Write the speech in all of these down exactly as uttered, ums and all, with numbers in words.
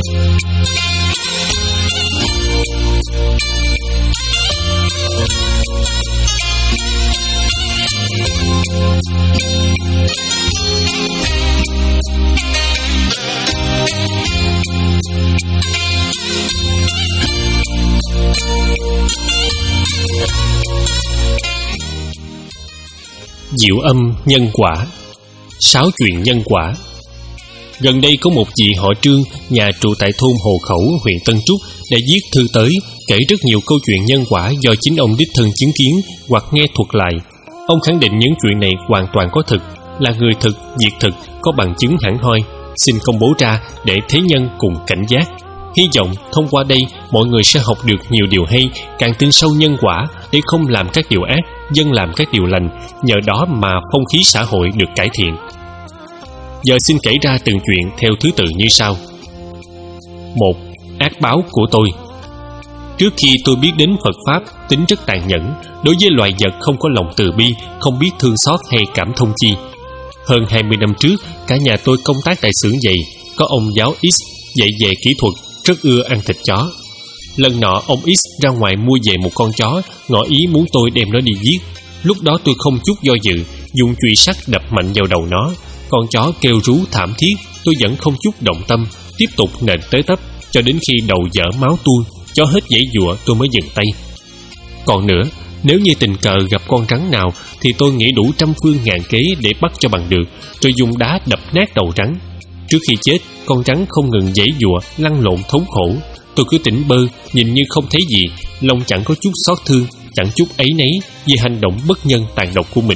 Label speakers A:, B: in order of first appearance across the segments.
A: Diệu âm nhân quả. Sáu chuyện nhân quả. Gần đây có một vị họ Trương, nhà trụ tại thôn Hồ Khẩu, huyện Tân Trúc, đã viết thư tới kể rất nhiều câu chuyện nhân quả do chính ông đích thân chứng kiến hoặc nghe thuật lại. Ông khẳng định những chuyện này hoàn toàn có thực, là người thực, việc thực, có bằng chứng hẳn hoi, xin công bố ra để thế nhân cùng cảnh giác. Hy vọng thông qua đây mọi người sẽ học được nhiều điều hay, càng tin sâu nhân quả để không làm các điều ác, dân làm các điều lành, nhờ đó mà phong khí xã hội được cải thiện. Giờ xin kể ra từng chuyện theo thứ tự như sau. Một. Ác báo của tôi. Trước khi tôi biết đến Phật Pháp tính rất tàn nhẫn, đối với loài vật không có lòng từ bi, không biết thương xót hay cảm thông chi. Hơn hai mươi năm trước, cả nhà tôi công tác tại xưởng giày, có ông giáo X dạy về kỹ thuật, rất ưa ăn thịt chó. Lần nọ ông X ra ngoài mua về một con chó, ngỏ ý muốn tôi đem nó đi giết. Lúc đó tôi không chút do dự, dùng chùy sắt đập mạnh vào đầu nó. Con chó kêu rú thảm thiết, tôi vẫn không chút động tâm, tiếp tục nện tới tấp, cho đến khi đầu dở máu tuôn, chó hết giãy giụa tôi mới dừng tay. Còn nữa, nếu như tình cờ gặp con rắn nào thì tôi nghĩ đủ trăm phương ngàn kế để bắt cho bằng được, rồi dùng đá đập nát đầu rắn. Trước khi chết, con rắn không ngừng giãy giụa, lăn lộn thống khổ. Tôi cứ tỉnh bơ, nhìn như không thấy gì, lòng chẳng có chút xót thương, chẳng chút áy náy vì hành động bất nhân tàn độc của mình.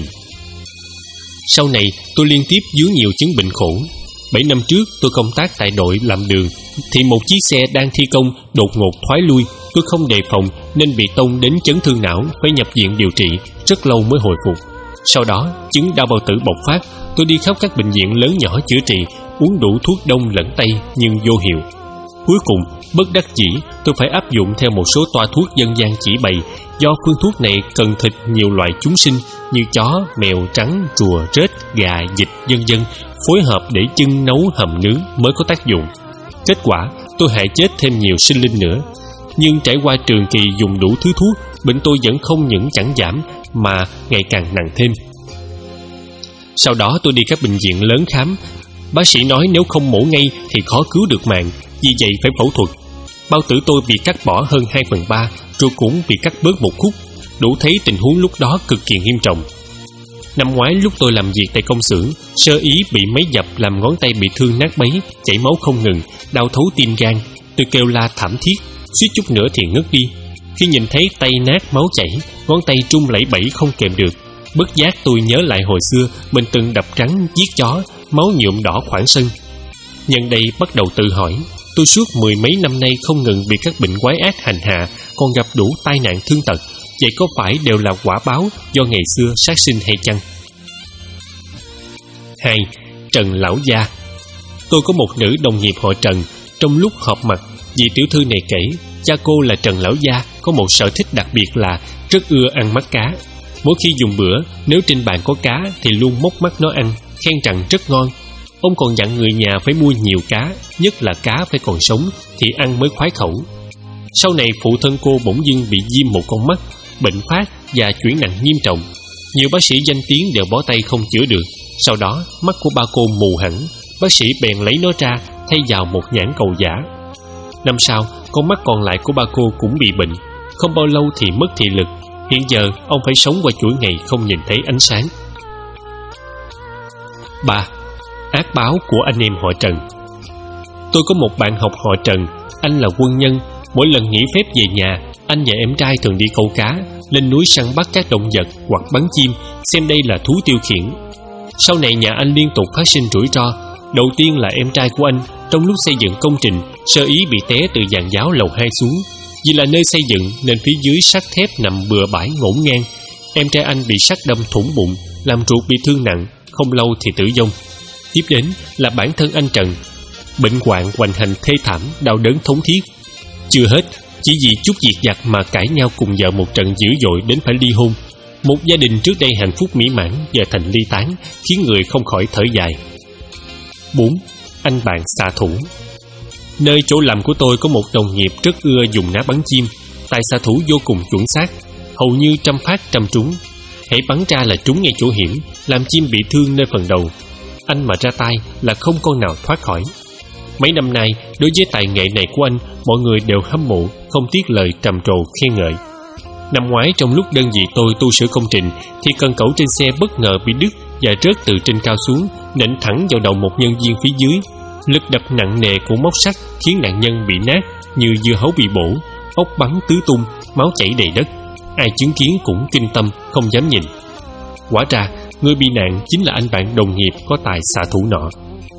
A: Sau này, tôi liên tiếp vướng nhiều chứng bệnh khổ. Bảy năm trước, tôi công tác tại đội làm đường, thì một chiếc xe đang thi công đột ngột thoái lui. Tôi không đề phòng nên bị tông đến chấn thương não, phải nhập viện điều trị, rất lâu mới hồi phục. Sau đó, chứng đau bao tử bộc phát, tôi đi khắp các bệnh viện lớn nhỏ chữa trị, uống đủ thuốc đông lẫn tây nhưng vô hiệu. Cuối cùng, bất đắc dĩ, tôi phải áp dụng theo một số toa thuốc dân gian chỉ bày, do phương thuốc này cần thịt nhiều loại chúng sinh như chó, mèo, trắng, rùa, rết, gà, vịt, vân vân, phối hợp để chưng nấu hầm nướng mới có tác dụng. Kết quả, tôi hại chết thêm nhiều sinh linh nữa. Nhưng trải qua trường kỳ dùng đủ thứ thuốc, bệnh tôi vẫn không những chẳng giảm mà ngày càng nặng thêm. Sau đó tôi đi các bệnh viện lớn khám. Bác sĩ nói nếu không mổ ngay thì khó cứu được mạng, vì vậy phải phẫu thuật. Bao tử tôi bị cắt bỏ hơn hai phần ba, rồi cũng bị cắt bớt một khúc, đủ thấy tình huống lúc đó cực kỳ nghiêm trọng. Năm ngoái lúc tôi làm việc tại công xưởng, sơ ý bị máy dập làm ngón tay bị thương nát bấy, chảy máu không ngừng, đau thấu tim gan. Tôi kêu la thảm thiết, suýt chút nữa thì ngất đi. Khi nhìn thấy tay nát máu chảy, ngón tay trung lẩy bẩy không kèm được, bất giác tôi nhớ lại hồi xưa mình từng đập rắn giết chó, máu nhuộm đỏ khoảng sân. Nhân đây bắt đầu tự hỏi, tôi suốt mười mấy năm nay không ngừng bị các bệnh quái ác hành hạ, còn gặp đủ tai nạn thương tật, vậy có phải đều là quả báo do ngày xưa sát sinh hay chăng? Hai. Trần lão gia. Tôi có một nữ đồng nghiệp họ Trần. Trong lúc họp mặt, vị tiểu thư này kể cha cô là Trần lão gia có một sở thích đặc biệt là rất ưa ăn mắt cá. Mỗi khi dùng bữa, nếu trên bàn có cá thì luôn móc mắt nó ăn, khen rằng rất ngon. Ông còn dặn người nhà phải mua nhiều cá, nhất là cá phải còn sống thì ăn mới khoái khẩu. Sau này phụ thân cô bỗng dưng bị viêm một con mắt, bệnh phát và chuyển nặng nghiêm trọng. Nhiều bác sĩ danh tiếng đều bó tay không chữa được. Sau đó mắt của ba cô mù hẳn, bác sĩ bèn lấy nó ra thay vào một nhãn cầu giả. Năm sau, con mắt còn lại của ba cô cũng bị bệnh, không bao lâu thì mất thị lực. Hiện giờ ông phải sống qua chuỗi ngày không nhìn thấy ánh sáng. Ba. Ác báo của anh em họ Trần. Tôi có một bạn học họ Trần. Anh là quân nhân. Mỗi lần nghỉ phép về nhà, anh và em trai thường đi câu cá, lên núi săn bắt các động vật hoặc bắn chim, xem đây là thú tiêu khiển. Sau này nhà anh liên tục phát sinh rủi ro. Đầu tiên là em trai của anh trong lúc xây dựng công trình sơ ý bị té từ giàn giáo lầu hai xuống. Vì là nơi xây dựng nên phía dưới sắt thép nằm bừa bãi ngổn ngang. Em trai anh bị sắt đâm thủng bụng, làm ruột bị thương nặng, không lâu thì tử vong. Tiếp đến là bản thân anh Trần, bệnh hoạn hoành hành thê thảm, đau đớn thống thiết. Chưa hết, chỉ vì chút việc vặt mà cãi nhau cùng vợ một trận dữ dội đến phải ly hôn. Một gia đình trước đây hạnh phúc mỹ mãn giờ thành ly tán, khiến người không khỏi thở dài. Bốn. Anh bạn xạ thủ. Nơi chỗ làm của tôi có một đồng nghiệp rất ưa dùng ná bắn chim. Tài xạ thủ vô cùng chuẩn xác, hầu như trăm phát trăm trúng. Hễ bắn ra là trúng ngay chỗ hiểm, làm chim bị thương nơi phần đầu. Anh mà ra tay là không con nào thoát khỏi. Mấy năm nay, đối với tài nghệ này của anh, mọi người đều hâm mộ, không tiếc lời trầm trồ khen ngợi. Năm ngoái trong lúc đơn vị tôi tu sửa công trình, thì cần cẩu trên xe bất ngờ bị đứt và rớt từ trên cao xuống, nện thẳng vào đầu một nhân viên phía dưới. Lực đập nặng nề của móc sắt khiến nạn nhân bị nát như dưa hấu bị bổ, ốc bắn tứ tung, máu chảy đầy đất. Ai chứng kiến cũng kinh tâm, không dám nhìn. Quả ra người bị nạn chính là anh bạn đồng nghiệp có tài xạ thủ nọ.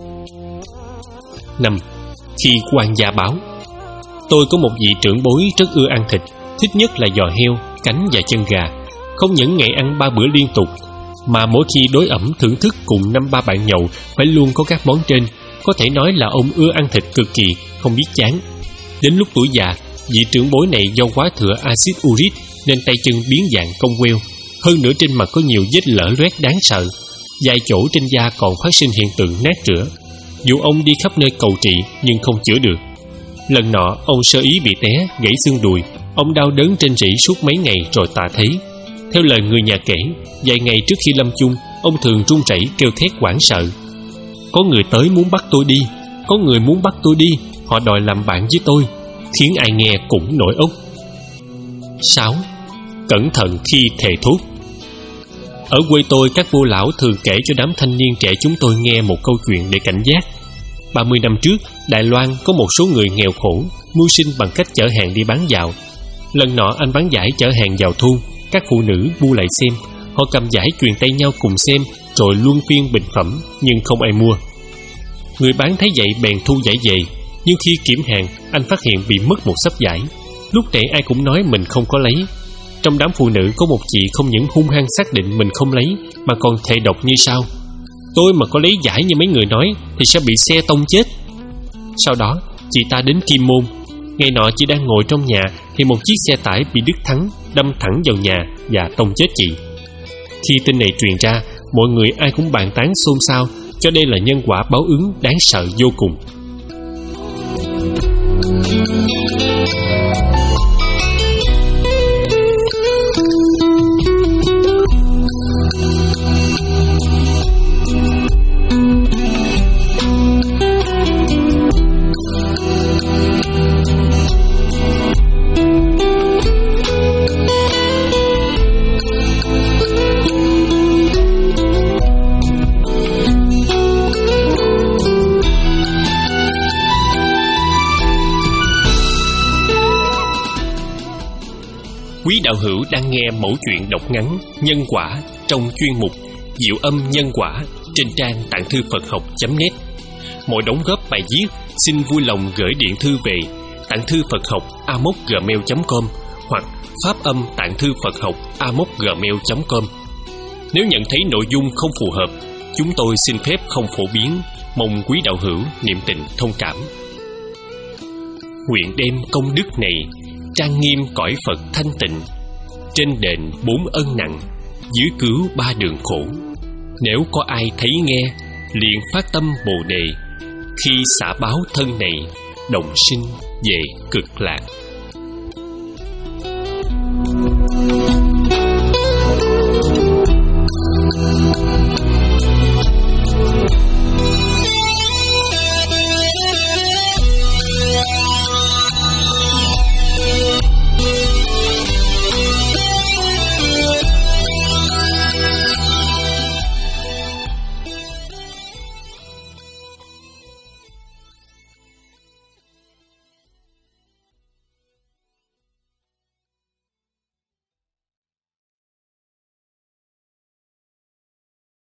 A: Năm. Khi quan gia báo. Tôi có một vị trưởng bối rất ưa ăn thịt, thích nhất là giò heo, cánh và chân gà. Không những ngày ăn ba bữa liên tục, mà mỗi khi đối ẩm thưởng thức cùng năm ba bạn nhậu phải luôn có các món trên. Có thể nói là ông ưa ăn thịt cực kỳ, không biết chán. Đến lúc tuổi già, vị trưởng bối này do quá thừa axit uric nên tay chân biến dạng cong queo. Hơn nữa trên mặt có nhiều vết lở loét đáng sợ. Vài chỗ trên da còn phát sinh hiện tượng nát rữa. Dù ông đi khắp nơi cầu trị nhưng không chữa được. Lần nọ ông sơ ý bị té, gãy xương đùi. Ông đau đớn trên rỉ suốt mấy ngày rồi tạ thế. Theo lời người nhà kể, vài ngày trước khi lâm chung, ông thường run rẩy kêu thét hoảng sợ: "Có người tới muốn bắt tôi đi, có người muốn bắt tôi đi, họ đòi làm bạn với tôi", khiến ai nghe cũng nổi ốc. Sáu. Cẩn thận khi thề thốt. Ở quê tôi, các cô lão thường kể cho đám thanh niên trẻ chúng tôi nghe một câu chuyện để cảnh giác. ba mươi năm trước, Đài Loan có một số người nghèo khổ, mưu sinh bằng cách chở hàng đi bán dạo. Lần nọ anh bán giải chở hàng vào thôn, các phụ nữ bu lại xem. Họ cầm giải truyền tay nhau cùng xem, rồi luân phiên bình phẩm, nhưng không ai mua. Người bán thấy vậy bèn thu giải về, nhưng khi kiểm hàng, anh phát hiện bị mất một xấp giải. Lúc trẻ ai cũng nói mình không có lấy. Trong đám phụ nữ có một chị không những hung hăng xác định mình không lấy, mà còn thề độc như sau: "Tôi mà có lấy giải như mấy người nói thì sẽ bị xe tông chết." Sau đó chị ta đến Kim Môn. Ngày nọ chị đang ngồi trong nhà thì một chiếc xe tải bị đứt thắng, đâm thẳng vào nhà và tông chết chị. Khi tin này truyền ra, mọi người ai cũng bàn tán xôn xao, cho đây là nhân quả báo ứng đáng sợ vô cùng. Quý đạo hữu đang nghe mẫu chuyện đọc ngắn Nhân Quả trong chuyên mục Diệu Âm Nhân Quả trên trang tạng thư Phật học chấm net. Mọi đóng góp bài viết xin vui lòng gửi điện thư về tạng thư Phật học a mốc gmail chấm com hoặc pháp âm tạng thư Phật học a mốc gmail chấm com. Nếu nhận thấy nội dung không phù hợp, chúng tôi xin phép không phổ biến, mong quý đạo hữu niệm tình thông cảm. Nguyện đem công đức này trang nghiêm cõi Phật thanh tịnh, trên đền bốn ân nặng, dưới cứu ba đường khổ. Nếu có ai thấy nghe, liền phát tâm Bồ Đề, khi xả báo thân này, đồng sinh về cực lạc.